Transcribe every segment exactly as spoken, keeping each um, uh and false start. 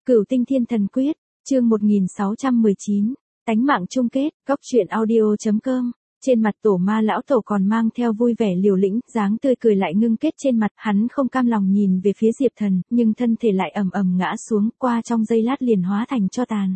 Cửu Tinh Thiên Thần Quyết, chương một nghìn sáu trăm mười chín, tánh mạng chung kết, góc truyện audio.com. Trên mặt Tổ Ma lão tổ còn mang theo vui vẻ liều lĩnh, dáng tươi cười lại ngưng kết trên mặt, hắn không cam lòng nhìn về phía Diệp Thần, nhưng thân thể lại ầm ầm ngã xuống, qua trong giây lát liền hóa thành tro tàn.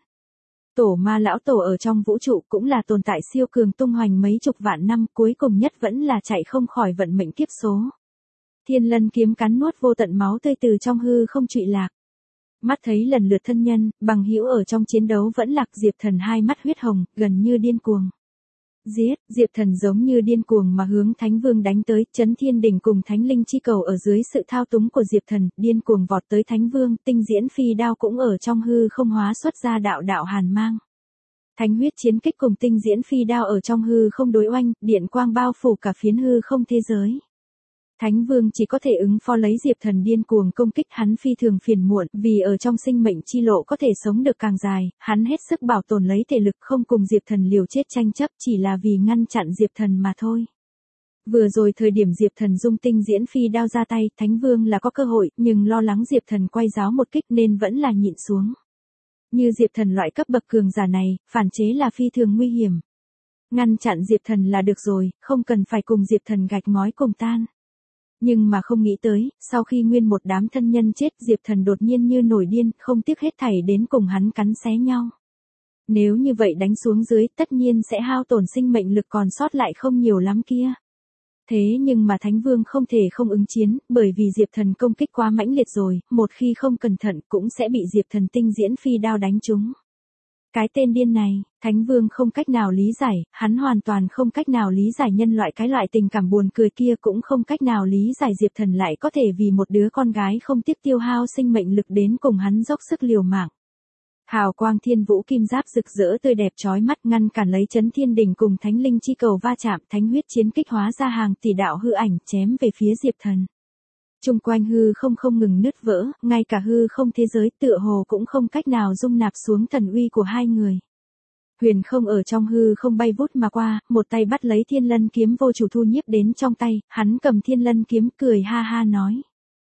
Tổ Ma lão tổ ở trong vũ trụ cũng là tồn tại siêu cường tung hoành mấy chục vạn năm, cuối cùng nhất vẫn là chạy không khỏi vận mệnh kiếp số. Thiên Lân kiếm cắn nuốt vô tận máu tươi từ trong hư không trụy lạc. Mắt thấy lần lượt thân nhân, bằng hữu ở trong chiến đấu vẫn lạc, Diệp Thần hai mắt huyết hồng, gần như điên cuồng. Giết, Diệp Thần giống như điên cuồng mà hướng Thánh Vương đánh tới, Chấn Thiên Đỉnh cùng Thánh Linh chi cầu ở dưới sự thao túng của Diệp Thần, điên cuồng vọt tới Thánh Vương, tinh diễn phi đao cũng ở trong hư không hóa xuất ra đạo đạo hàn mang. Thánh huyết chiến kích cùng tinh diễn phi đao ở trong hư không đối oanh, điện quang bao phủ cả phiến hư không thế giới. Thánh Vương chỉ có thể ứng phó lấy Diệp Thần điên cuồng công kích, hắn phi thường phiền muộn, vì ở trong sinh mệnh chi lộ có thể sống được càng dài, hắn hết sức bảo tồn lấy thể lực, không cùng Diệp Thần liều chết tranh chấp, chỉ là vì ngăn chặn Diệp Thần mà thôi. Vừa rồi thời điểm Diệp Thần dung tinh diễn phi đao ra tay, Thánh Vương là có cơ hội, nhưng lo lắng Diệp Thần quay giáo một kích nên vẫn là nhịn xuống. Như Diệp Thần loại cấp bậc cường giả này, phản chế là phi thường nguy hiểm. Ngăn chặn Diệp Thần là được rồi, không cần phải cùng Diệp Thần gạch ngói cùng tan. Nhưng mà không nghĩ tới, sau khi nguyên một đám thân nhân chết, Diệp Thần đột nhiên như nổi điên, không tiếc hết thảy đến cùng hắn cắn xé nhau. Nếu như vậy đánh xuống dưới, tất nhiên sẽ hao tổn sinh mệnh lực còn sót lại không nhiều lắm kia. Thế nhưng mà Thánh Vương không thể không ứng chiến, bởi vì Diệp Thần công kích quá mãnh liệt rồi, một khi không cẩn thận cũng sẽ bị Diệp Thần tinh diễn phi đao đánh trúng. Cái tên điên này, Thánh Vương không cách nào lý giải, hắn hoàn toàn không cách nào lý giải nhân loại cái loại tình cảm buồn cười kia, cũng không cách nào lý giải Diệp Thần lại có thể vì một đứa con gái không tiếc tiêu hao sinh mệnh lực đến cùng hắn dốc sức liều mạng. Hào quang thiên vũ kim giáp rực rỡ tươi đẹp chói mắt ngăn cản lấy Chấn Thiên Đỉnh cùng Thánh Linh chi cầu va chạm, thánh huyết chiến kích hóa ra hàng tỷ đạo hư ảnh chém về phía Diệp Thần. Trung quanh hư không không ngừng nứt vỡ, ngay cả hư không thế giới tựa hồ cũng không cách nào dung nạp xuống thần uy của hai người. Huyền không ở trong hư không bay vút mà qua, một tay bắt lấy Thiên Lân kiếm vô chủ thu nhiếp đến trong tay, hắn cầm Thiên Lân kiếm cười ha ha nói.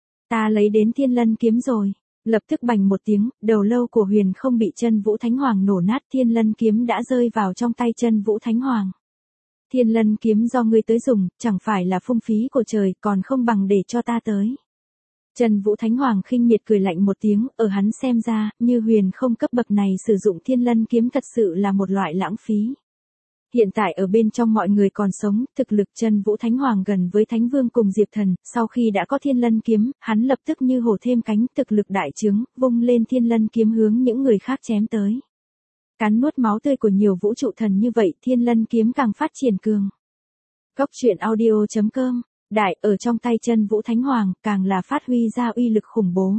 Ta lấy đến Thiên Lân kiếm rồi. Lập tức bành một tiếng, đầu lâu của Huyền không bị Chân Vũ Thánh Hoàng nổ nát, Thiên Lân kiếm đã rơi vào trong tay Chân Vũ Thánh Hoàng. Thiên Lân kiếm do ngươi tới dùng, chẳng phải là phung phí của trời, còn không bằng để cho ta tới. Chân Vũ Thánh Hoàng khinh miệt cười lạnh một tiếng, ở hắn xem ra, như Huyền không cấp bậc này sử dụng Thiên Lân kiếm thật sự là một loại lãng phí. Hiện tại ở bên trong mọi người còn sống, thực lực Chân Vũ Thánh Hoàng gần với Thánh Vương cùng Diệp Thần, sau khi đã có Thiên Lân kiếm, hắn lập tức như hổ thêm cánh, thực lực đại trướng, vung lên Thiên Lân kiếm hướng những người khác chém tới. Cắn nuốt máu tươi của nhiều vũ trụ thần như vậy, Thiên Lân kiếm càng phát triển cường. Góc truyện audio.com, đại ở trong tay Chân Vũ Thánh Hoàng, càng là phát huy ra uy lực khủng bố.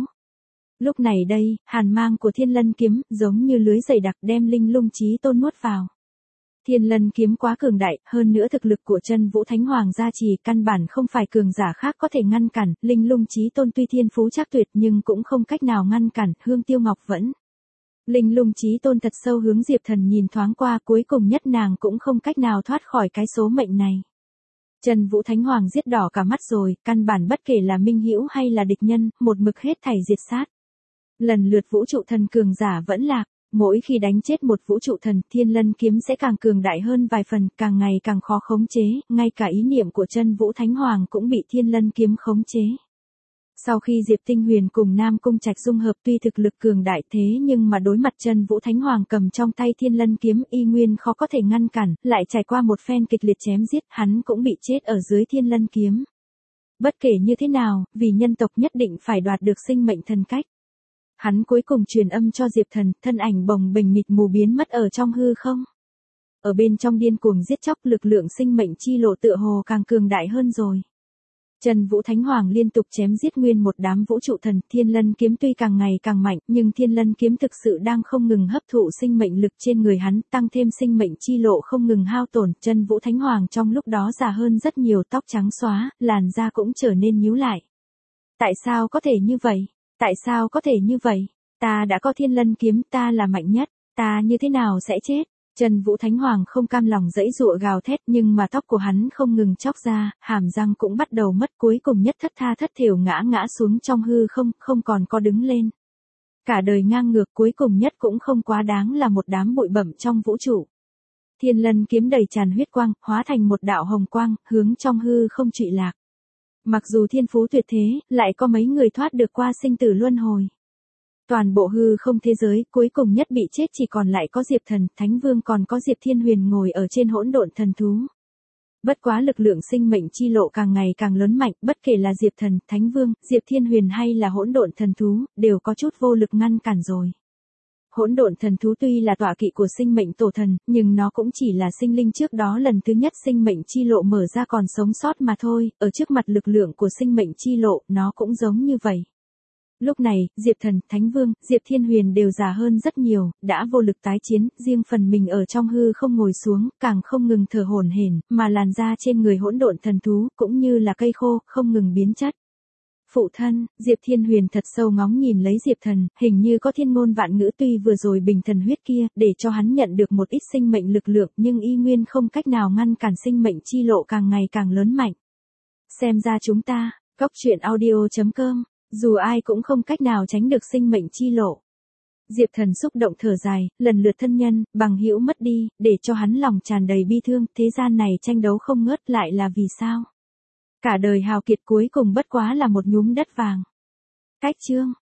Lúc này đây, hàn mang của Thiên Lân kiếm, giống như lưới dày đặc đem Linh Lung Chí Tôn nuốt vào. Thiên Lân kiếm quá cường đại, hơn nữa thực lực của Chân Vũ Thánh Hoàng gia trì, căn bản không phải cường giả khác có thể ngăn cản, Linh Lung Chí Tôn tuy thiên phú chắc tuyệt nhưng cũng không cách nào ngăn cản, Hương Tiêu Ngọc vẫn. Linh Lung Chí Tôn thật sâu hướng Diệp Thần nhìn thoáng qua, cuối cùng nhất nàng cũng không cách nào thoát khỏi cái số mệnh này. Chân Vũ Thánh Hoàng giết đỏ cả mắt rồi, căn bản bất kể là minh hữu hay là địch nhân, một mực hết thảy diệt sát. Lần lượt vũ trụ thần cường giả vẫn lạc, mỗi khi đánh chết một vũ trụ thần, Thiên Lân kiếm sẽ càng cường đại hơn vài phần, càng ngày càng khó khống chế, ngay cả ý niệm của Chân Vũ Thánh Hoàng cũng bị Thiên Lân kiếm khống chế. Sau khi Diệp Tinh Huyền cùng Nam Cung Trạch dung hợp, tuy thực lực cường đại thế nhưng mà đối mặt Chân Vũ Thánh Hoàng cầm trong tay Thiên Lân kiếm y nguyên khó có thể ngăn cản, lại trải qua một phen kịch liệt chém giết, hắn cũng bị chết ở dưới Thiên Lân kiếm. Bất kể như thế nào, vì nhân tộc nhất định phải đoạt được sinh mệnh thần cách. Hắn cuối cùng truyền âm cho Diệp Thần, thân ảnh bồng bềnh mịt mù biến mất ở trong hư không. Ở bên trong điên cuồng giết chóc, lực lượng sinh mệnh chi lộ tựa hồ càng cường đại hơn rồi. Chân Vũ Thánh Hoàng liên tục chém giết nguyên một đám vũ trụ thần, Thiên Lân kiếm tuy càng ngày càng mạnh, nhưng Thiên Lân kiếm thực sự đang không ngừng hấp thụ sinh mệnh lực trên người hắn, tăng thêm sinh mệnh chi lộ không ngừng hao tổn, Chân Vũ Thánh Hoàng trong lúc đó già hơn rất nhiều, tóc trắng xóa, làn da cũng trở nên nhíu lại. Tại sao có thể như vậy? Tại sao có thể như vậy? Ta đã có Thiên Lân kiếm, ta là mạnh nhất, ta như thế nào sẽ chết? Chân Vũ Thánh Hoàng không cam lòng dãy dụa gào thét, nhưng mà tóc của hắn không ngừng chóc ra, hàm răng cũng bắt đầu mất, cuối cùng nhất thất tha thất thểu ngã ngã xuống trong hư không, không còn có đứng lên. Cả đời ngang ngược cuối cùng nhất cũng không quá đáng là một đám bụi bặm trong vũ trụ. Thiên Lân kiếm đầy tràn huyết quang, hóa thành một đạo hồng quang, hướng trong hư không trụy lạc. Mặc dù thiên phú tuyệt thế, lại có mấy người thoát được qua sinh tử luân hồi. Toàn bộ hư không thế giới, cuối cùng nhất bị chết chỉ còn lại có Diệp Thần, Thánh Vương còn có Diệp Thiên Huyền ngồi ở trên hỗn độn thần thú. Bất quá lực lượng sinh mệnh chi lộ càng ngày càng lớn mạnh, bất kể là Diệp Thần, Thánh Vương, Diệp Thiên Huyền hay là hỗn độn thần thú, đều có chút vô lực ngăn cản rồi. Hỗn độn thần thú tuy là tọa kỵ của sinh mệnh tổ thần, nhưng nó cũng chỉ là sinh linh trước đó lần thứ nhất sinh mệnh chi lộ mở ra còn sống sót mà thôi, ở trước mặt lực lượng của sinh mệnh chi lộ, nó cũng giống như vậy. Lúc này, Diệp Thần, Thánh Vương, Diệp Thiên Huyền đều già hơn rất nhiều, đã vô lực tái chiến, riêng phần mình ở trong hư không ngồi xuống, càng không ngừng thở hổn hển, mà làn da trên người hỗn độn thần thú, cũng như là cây khô, không ngừng biến chất. Phụ thân, Diệp Thiên Huyền thật sâu ngóng nhìn lấy Diệp Thần, hình như có thiên ngôn vạn ngữ tuy vừa rồi bình thần huyết kia, để cho hắn nhận được một ít sinh mệnh lực lượng nhưng y nguyên không cách nào ngăn cản sinh mệnh chi lộ càng ngày càng lớn mạnh. Xem ra chúng ta, góc truyện audio chấm com, dù ai cũng không cách nào tránh được sinh mệnh chi lộ. Diệp Thần xúc động thở dài, lần lượt thân nhân, bằng hữu mất đi, để cho hắn lòng tràn đầy bi thương, thế gian này tranh đấu không ngớt lại là vì sao? Cả đời hào kiệt cuối cùng bất quá là một nhúm đất vàng. Cách chương